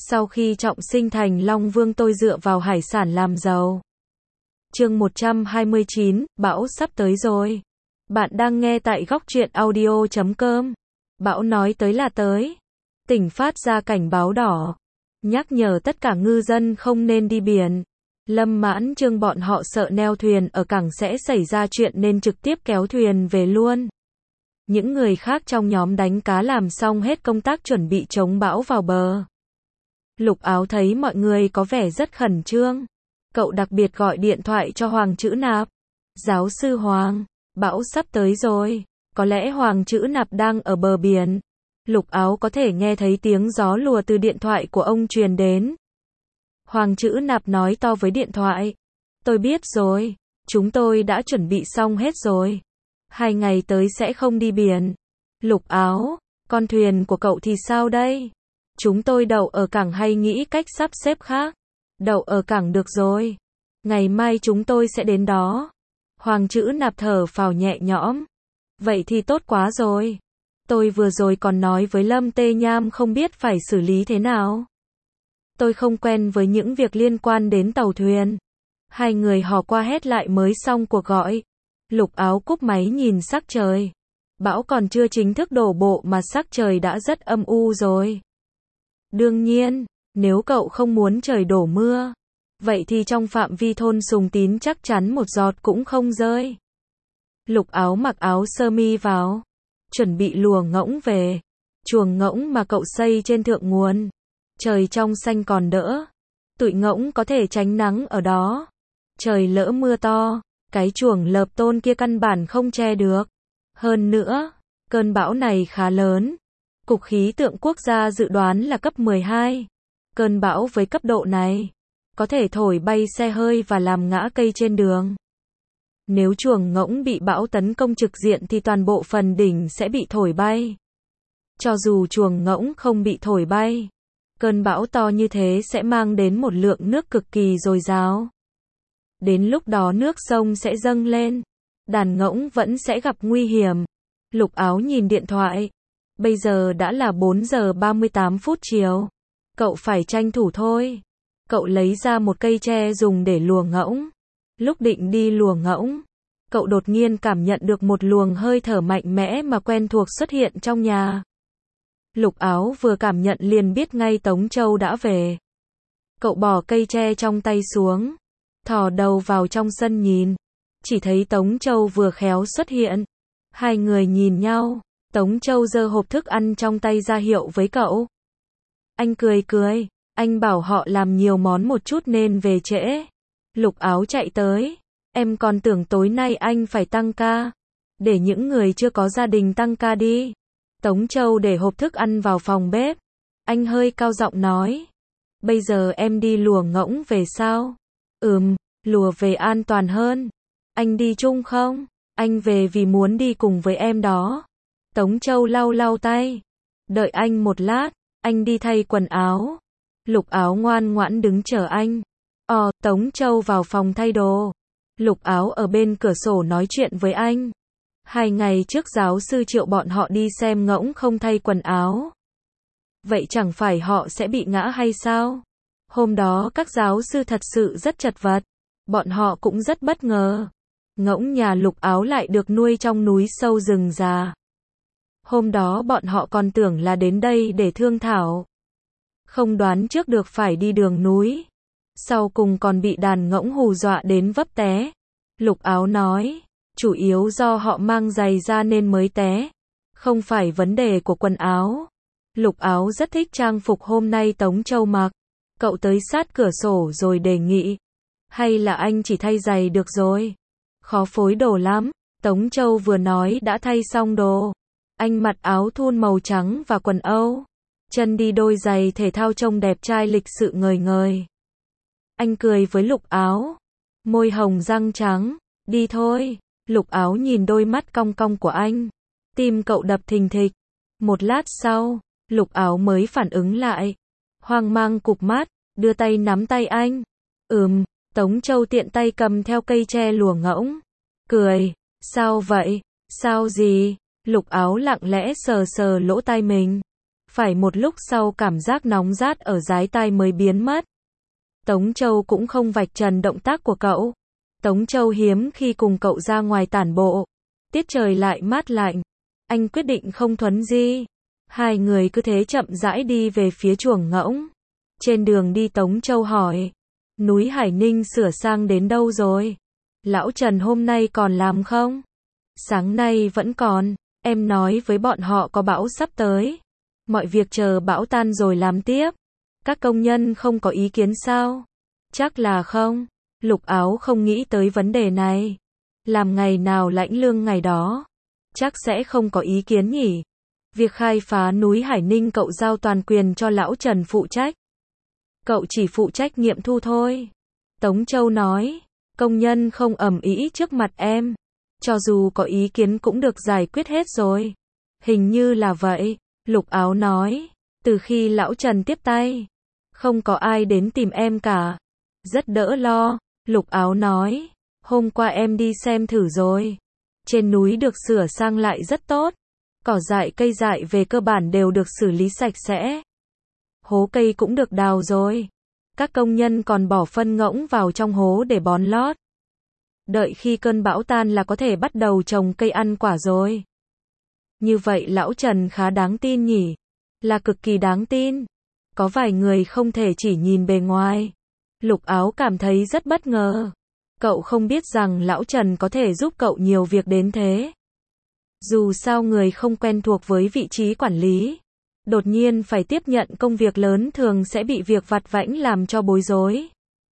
Sau khi trọng sinh thành Long Vương tôi dựa vào hải sản làm giàu. Chương 129, bão sắp tới rồi. Bạn đang nghe tại góc truyện audio.com. Bão nói tới là tới. Tỉnh phát ra cảnh báo đỏ. Nhắc nhở tất cả ngư dân không nên đi biển. Lâm Mãn Trương bọn họ sợ neo thuyền ở cảng sẽ xảy ra chuyện nên trực tiếp kéo thuyền về luôn. Những người khác trong nhóm đánh cá làm xong hết công tác chuẩn bị chống bão vào bờ. Lục Áo thấy mọi người có vẻ rất khẩn trương. Cậu đặc biệt gọi điện thoại cho Hoàng Chữ Nạp. Giáo sư Hoàng, bão sắp tới rồi. Có lẽ Hoàng Chữ Nạp đang ở bờ biển. Lục Áo có thể nghe thấy tiếng gió lùa từ điện thoại của ông truyền đến. Hoàng Chữ Nạp nói to với điện thoại. Tôi biết rồi, chúng tôi đã chuẩn bị xong hết rồi. 2 ngày tới sẽ không đi biển. Lục Áo, con thuyền của cậu thì sao đây? Chúng tôi đậu ở cảng hay nghĩ cách sắp xếp khác? Đậu ở cảng được rồi. Ngày mai chúng tôi sẽ đến đó. Hoàng Chữ Nạp thở phào nhẹ nhõm. Vậy thì tốt quá rồi. Tôi vừa rồi còn nói với Lâm Tê Nham không biết phải xử lý thế nào. Tôi không quen với những việc liên quan đến tàu thuyền. Hai người hò qua hét lại mới xong cuộc gọi. Lục Áo cúp máy nhìn sắc trời. Bão còn chưa chính thức đổ bộ mà sắc trời đã rất âm u rồi. Đương nhiên, nếu cậu không muốn trời đổ mưa, vậy thì trong phạm vi thôn Sùng Tín chắc chắn một giọt cũng không rơi. Lục Áo mặc áo sơ mi vào, chuẩn bị lùa ngỗng về. Chuồng ngỗng mà cậu xây trên thượng nguồn. Trời trong xanh còn đỡ. Tụi ngỗng có thể tránh nắng ở đó. Trời lỡ mưa to, cái chuồng lợp tôn kia căn bản không che được. Hơn nữa, cơn bão này khá lớn. Cục khí tượng quốc gia dự đoán là cấp 12. Cơn bão với cấp độ này có thể thổi bay xe hơi và làm ngã cây trên đường. Nếu chuồng ngỗng bị bão tấn công trực diện thì toàn bộ phần đỉnh sẽ bị thổi bay. Cho dù chuồng ngỗng không bị thổi bay, cơn bão to như thế sẽ mang đến một lượng nước cực kỳ dồi dào. Đến lúc đó nước sông sẽ dâng lên. Đàn ngỗng vẫn sẽ gặp nguy hiểm. Lục Áo nhìn điện thoại. Bây giờ đã là 4 giờ 38 phút chiều. Cậu phải tranh thủ thôi. Cậu lấy ra một cây tre dùng để lùa ngỗng. Lúc định đi lùa ngỗng, cậu đột nhiên cảm nhận được một luồng hơi thở mạnh mẽ mà quen thuộc xuất hiện trong nhà. Lục Áo vừa cảm nhận liền biết ngay Tống Châu đã về. Cậu bỏ cây tre trong tay xuống, thò đầu vào trong sân nhìn. Chỉ thấy Tống Châu vừa khéo xuất hiện. Hai người nhìn nhau. Tống Châu giơ hộp thức ăn trong tay ra hiệu với cậu. Anh cười cười. Anh bảo họ làm nhiều món một chút nên về trễ. Lục Áo chạy tới. Em còn tưởng tối nay anh phải tăng ca. Để những người chưa có gia đình tăng ca đi. Tống Châu để hộp thức ăn vào phòng bếp. Anh hơi cao giọng nói. Bây giờ em đi lùa ngỗng về sao? Lùa về an toàn hơn. Anh đi chung không? Anh về vì muốn đi cùng với em đó. Tống Châu lau lau tay. Đợi anh một lát, anh đi thay quần áo. Lục Áo ngoan ngoãn đứng chờ anh. Tống Châu vào phòng thay đồ. Lục Áo ở bên cửa sổ nói chuyện với anh. 2 ngày trước giáo sư Triệu bọn họ đi xem ngỗng không thay quần áo. Vậy chẳng phải họ sẽ bị ngã hay sao? Hôm đó các giáo sư thật sự rất chật vật. Bọn họ cũng rất bất ngờ. Ngỗng nhà Lục Áo lại được nuôi trong núi sâu rừng già. Hôm đó bọn họ còn tưởng là đến đây để thương thảo. Không đoán trước được phải đi đường núi. Sau cùng còn bị đàn ngỗng hù dọa đến vấp té. Lục Áo nói, chủ yếu do họ mang giày ra nên mới té. Không phải vấn đề của quần áo. Lục Áo rất thích trang phục hôm nay Tống Châu mặc. Cậu tới sát cửa sổ rồi đề nghị. Hay là anh chỉ thay giày được rồi? Khó phối đồ lắm. Tống Châu vừa nói đã thay xong đồ. Anh mặc áo thun màu trắng và quần Âu. Chân đi đôi giày thể thao trông đẹp trai lịch sự ngời ngời. Anh cười với Lục Áo. Môi hồng răng trắng. Đi thôi. Lục Áo nhìn đôi mắt cong cong của anh. Tim cậu đập thình thịch. Một lát sau, Lục Áo mới phản ứng lại. Hoang mang cụp mắt, đưa tay nắm tay anh. Tống Châu tiện tay cầm theo cây tre lùa ngỗng. Cười. Sao vậy? Sao gì? Lục Áo lặng lẽ sờ sờ lỗ tai mình. Phải một lúc sau cảm giác nóng rát ở dái tai mới biến mất. Tống Châu cũng không vạch trần động tác của cậu. Tống Châu hiếm khi cùng cậu ra ngoài tản bộ. Tiết trời lại mát lạnh. Anh quyết định không thuấn di. Hai người cứ thế chậm rãi đi về phía chuồng ngỗng. Trên đường đi Tống Châu hỏi. Núi Hải Ninh sửa sang đến đâu rồi? Lão Trần hôm nay còn làm không? Sáng nay vẫn còn. Em nói với bọn họ có bão sắp tới. Mọi việc chờ bão tan rồi làm tiếp. Các công nhân không có ý kiến sao? Chắc là không. Lục Áo không nghĩ tới vấn đề này. Làm ngày nào lãnh lương ngày đó. Chắc sẽ không có ý kiến nhỉ. Việc khai phá núi Hải Ninh cậu giao toàn quyền cho lão Trần phụ trách. Cậu chỉ phụ trách nghiệm thu thôi. Tống Châu nói. Công nhân không ầm ĩ trước mặt em. Cho dù có ý kiến cũng được giải quyết hết rồi. Hình như là vậy. Lục Áo nói. Từ khi lão Trần tiếp tay. Không có ai đến tìm em cả. Rất đỡ lo. Lục Áo nói. Hôm qua em đi xem thử rồi. Trên núi được sửa sang lại rất tốt. Cỏ dại cây dại về cơ bản đều được xử lý sạch sẽ. Hố cây cũng được đào rồi. Các công nhân còn bỏ phân ngỗng vào trong hố để bón lót. Đợi khi cơn bão tan là có thể bắt đầu trồng cây ăn quả rồi. Như vậy lão Trần khá đáng tin nhỉ? Là cực kỳ đáng tin. Có vài người không thể chỉ nhìn bề ngoài. Lục Áo cảm thấy rất bất ngờ. Cậu không biết rằng lão Trần có thể giúp cậu nhiều việc đến thế. Dù sao người không quen thuộc với vị trí quản lý, đột nhiên phải tiếp nhận công việc lớn thường sẽ bị việc vặt vãnh làm cho bối rối.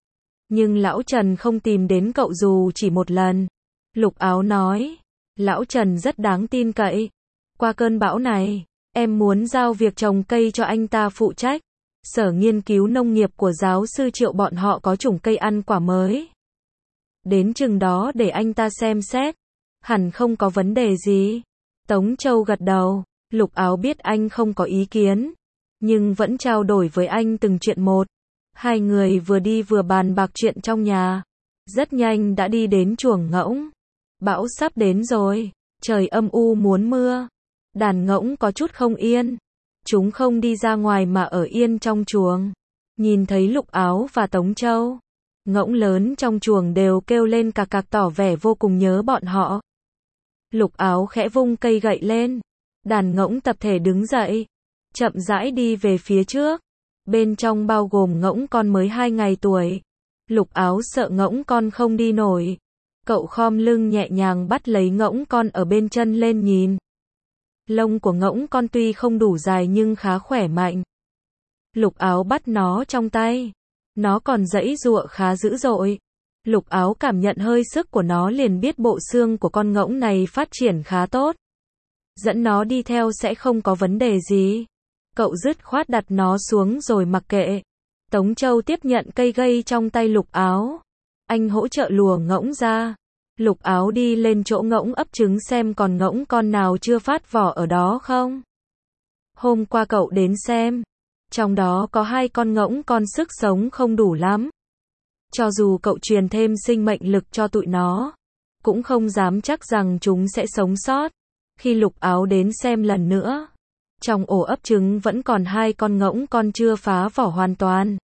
Nhưng lão Trần không tìm đến cậu dù chỉ một lần. Lục Áo nói, lão Trần rất đáng tin cậy. Qua cơn bão này, em muốn giao việc trồng cây cho anh ta phụ trách. Sở nghiên cứu nông nghiệp của giáo sư Triệu bọn họ có chủng cây ăn quả mới. Đến chừng đó để anh ta xem xét. Hẳn không có vấn đề gì. Tống Châu gật đầu. Lục Áo biết anh không có ý kiến. Nhưng vẫn trao đổi với anh từng chuyện một. Hai người vừa đi vừa bàn bạc chuyện trong nhà. Rất nhanh đã đi đến chuồng ngỗng. Bão sắp đến rồi. Trời âm u muốn mưa. Đàn ngỗng có chút không yên. Chúng không đi ra ngoài mà ở yên trong chuồng. Nhìn thấy Lục Áo và Tống Châu. Ngỗng lớn trong chuồng đều kêu lên cạc cạc tỏ vẻ vô cùng nhớ bọn họ. Lục Áo khẽ vung cây gậy lên. Đàn ngỗng tập thể đứng dậy. Chậm rãi đi về phía trước. Bên trong bao gồm ngỗng con mới 2 ngày tuổi. Lục Áo sợ ngỗng con không đi nổi. Cậu khom lưng nhẹ nhàng bắt lấy ngỗng con ở bên chân lên nhìn. Lông của ngỗng con tuy không đủ dài nhưng khá khỏe mạnh. Lục Áo bắt nó trong tay. Nó còn giãy giụa khá dữ dội. Lục Áo cảm nhận hơi sức của nó liền biết bộ xương của con ngỗng này phát triển khá tốt. Dẫn nó đi theo sẽ không có vấn đề gì. Cậu dứt khoát đặt nó xuống rồi mặc kệ. Tống Châu tiếp nhận cây gậy trong tay Lục Áo. Anh hỗ trợ lùa ngỗng ra. Lục Áo đi lên chỗ ngỗng ấp trứng xem còn ngỗng con nào chưa phát vỏ ở đó không. Hôm qua cậu đến xem. Trong đó có 2 con ngỗng con sức sống không đủ lắm. Cho dù cậu truyền thêm sinh mệnh lực cho tụi nó, cũng không dám chắc rằng chúng sẽ sống sót. Khi Lục Áo đến xem lần nữa, trong ổ ấp trứng vẫn còn 2 con ngỗng con chưa phá vỏ hoàn toàn.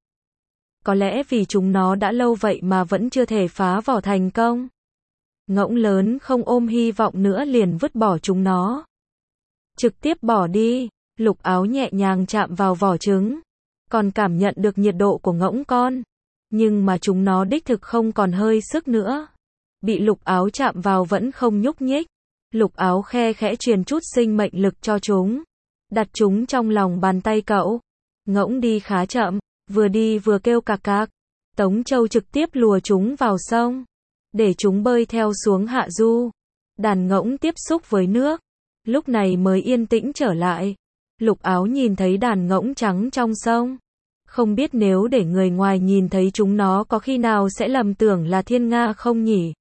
Có lẽ vì chúng nó đã lâu vậy mà vẫn chưa thể phá vỏ thành công. Ngỗng lớn không ôm hy vọng nữa liền vứt bỏ chúng nó. Trực tiếp bỏ đi. Lục Áo nhẹ nhàng chạm vào vỏ trứng. Còn cảm nhận được nhiệt độ của ngỗng con. Nhưng mà chúng nó đích thực không còn hơi sức nữa. Bị Lục Áo chạm vào vẫn không nhúc nhích. Lục Áo khe khẽ truyền chút sinh mệnh lực cho chúng. Đặt chúng trong lòng bàn tay cậu. Ngỗng đi khá chậm. Vừa đi vừa kêu cạc cạc. Tống Châu trực tiếp lùa chúng vào sông. Để chúng bơi theo xuống hạ du. Đàn ngỗng tiếp xúc với nước. Lúc này mới yên tĩnh trở lại. Lục Áo nhìn thấy đàn ngỗng trắng trong sông. Không biết nếu để người ngoài nhìn thấy chúng nó có khi nào sẽ lầm tưởng là thiên nga không nhỉ?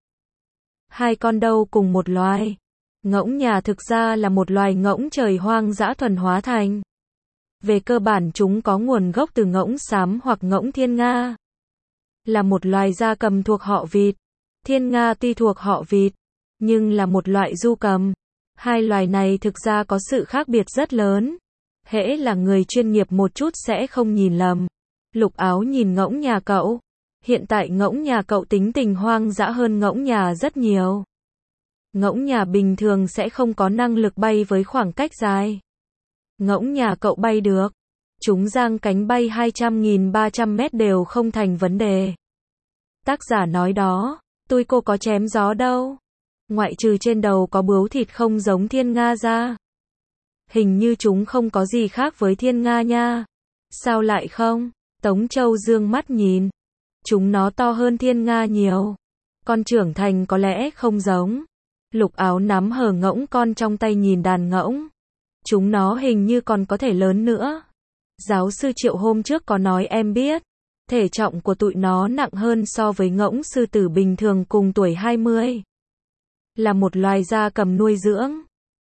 2 con đâu cùng một loài. Ngỗng nhà thực ra là một loài ngỗng trời hoang dã thuần hóa thành. Về cơ bản chúng có nguồn gốc từ ngỗng xám hoặc ngỗng thiên nga. Là một loài gia cầm thuộc họ vịt. Thiên nga tuy thuộc họ vịt, nhưng là một loại du cầm. 2 loài này thực ra có sự khác biệt rất lớn. Hễ là người chuyên nghiệp một chút sẽ không nhìn lầm. Lục Áo nhìn ngỗng nhà cậu. Hiện tại ngỗng nhà cậu tính tình hoang dã hơn ngỗng nhà rất nhiều. Ngỗng nhà bình thường sẽ không có năng lực bay với khoảng cách dài. Ngỗng nhà cậu bay được. Chúng giang cánh bay 200.300 mét đều không thành vấn đề. Tác giả nói đó, tôi cô có chém gió đâu. Ngoại trừ trên đầu có bướu thịt không giống thiên nga ra. Hình như chúng không có gì khác với thiên nga nha. Sao lại không? Tống Châu dương mắt nhìn. Chúng nó to hơn thiên nga nhiều. Con trưởng thành có lẽ không giống. Lục Áo nắm hờ ngỗng con trong tay nhìn đàn ngỗng. Chúng nó hình như còn có thể lớn nữa. Giáo sư Triệu hôm trước có nói em biết. Thể trọng của tụi nó nặng hơn so với ngỗng sư tử bình thường cùng tuổi 20. Là một loài gia cầm nuôi dưỡng.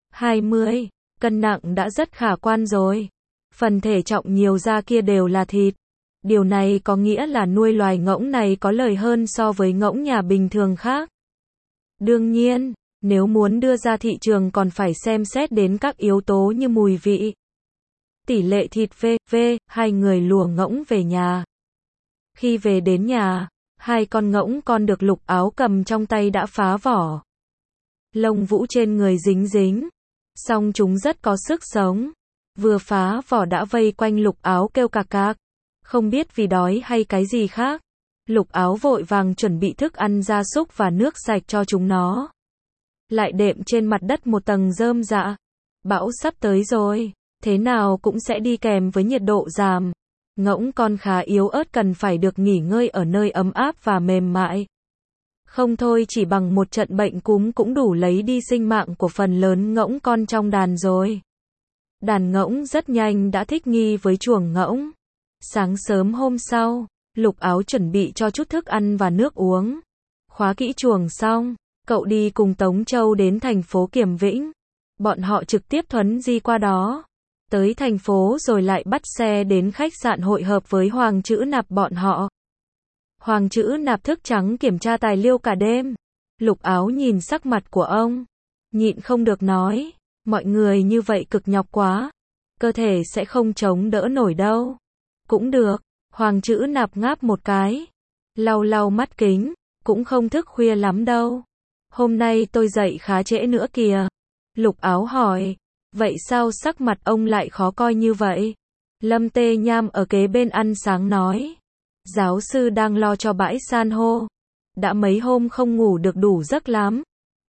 20 cân nặng đã rất khả quan rồi. Phần thể trọng nhiều da kia đều là thịt. Điều này có nghĩa là nuôi loài ngỗng này có lời hơn so với ngỗng nhà bình thường khác. Đương nhiên, nếu muốn đưa ra thị trường còn phải xem xét đến các yếu tố như mùi vị. Tỷ lệ thịt v.v. Hai người lùa ngỗng về nhà. Khi về đến nhà, hai con ngỗng con được Lục Áo cầm trong tay đã phá vỏ. Lông vũ trên người dính dính. Song chúng rất có sức sống. Vừa phá vỏ đã vây quanh Lục Áo kêu cạc cạc. Không biết vì đói hay cái gì khác. Lục Áo vội vàng chuẩn bị thức ăn gia súc và nước sạch cho chúng nó. Lại đệm trên mặt đất một tầng rơm rạ. Bão sắp tới rồi. Thế nào cũng sẽ đi kèm với nhiệt độ giảm. Ngỗng con khá yếu ớt cần phải được nghỉ ngơi ở nơi ấm áp và mềm mại. Không thôi chỉ bằng một trận bệnh cúm cũng đủ lấy đi sinh mạng của phần lớn ngỗng con trong đàn rồi. Đàn ngỗng rất nhanh đã thích nghi với chuồng ngỗng. Sáng sớm hôm sau, Lục Áo chuẩn bị cho chút thức ăn và nước uống. Khóa kỹ chuồng xong, cậu đi cùng Tống Châu đến thành phố Kiểm Vĩnh. Bọn họ trực tiếp thuấn di qua đó. Tới thành phố rồi lại bắt xe đến khách sạn hội hợp với Hoàng Chữ Nạp bọn họ. Hoàng Chữ Nạp thức trắng kiểm tra tài liệu cả đêm. Lục Áo nhìn sắc mặt của ông. Nhịn không được nói. Mọi người như vậy cực nhọc quá. Cơ thể sẽ không chống đỡ nổi đâu. Cũng được. Hoàng Chữ Nạp ngáp một cái. Lau lau mắt kính. Cũng không thức khuya lắm đâu. Hôm nay tôi dậy khá trễ nữa kìa. Lục Áo hỏi. Vậy sao sắc mặt ông lại khó coi như vậy? Lâm Tê Nham ở kế bên ăn sáng nói. Giáo sư đang lo cho bãi san hô. Đã mấy hôm không ngủ được đủ giấc lắm.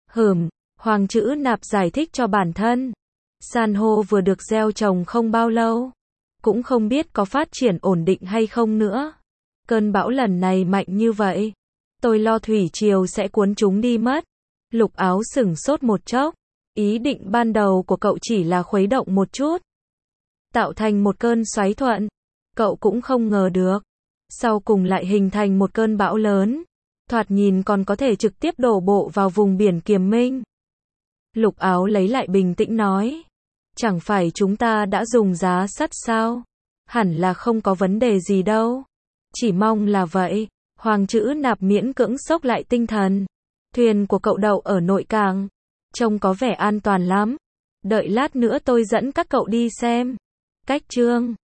Hoàng Chữ Nạp giải thích cho bản thân. San hô vừa được gieo trồng không bao lâu. Cũng không biết có phát triển ổn định hay không nữa. Cơn bão lần này mạnh như vậy. Tôi lo thủy triều sẽ cuốn chúng đi mất. Lục Áo sửng sốt một chốc. Ý định ban đầu của cậu chỉ là khuấy động một chút. Tạo thành một cơn xoáy thuận. Cậu cũng không ngờ được. Sau cùng lại hình thành một cơn bão lớn. Thoạt nhìn còn có thể trực tiếp đổ bộ vào vùng biển Kiềm Minh. Lục Áo lấy lại bình tĩnh nói. Chẳng phải chúng ta đã dùng giá sắt sao? Hẳn là không có vấn đề gì đâu. Chỉ mong là vậy. Hoàng Chữ Nạp miễn cưỡng xốc lại tinh thần. Thuyền của cậu đậu ở nội cảng. Trông có vẻ an toàn lắm. Đợi lát nữa tôi dẫn các cậu đi xem. Cách chương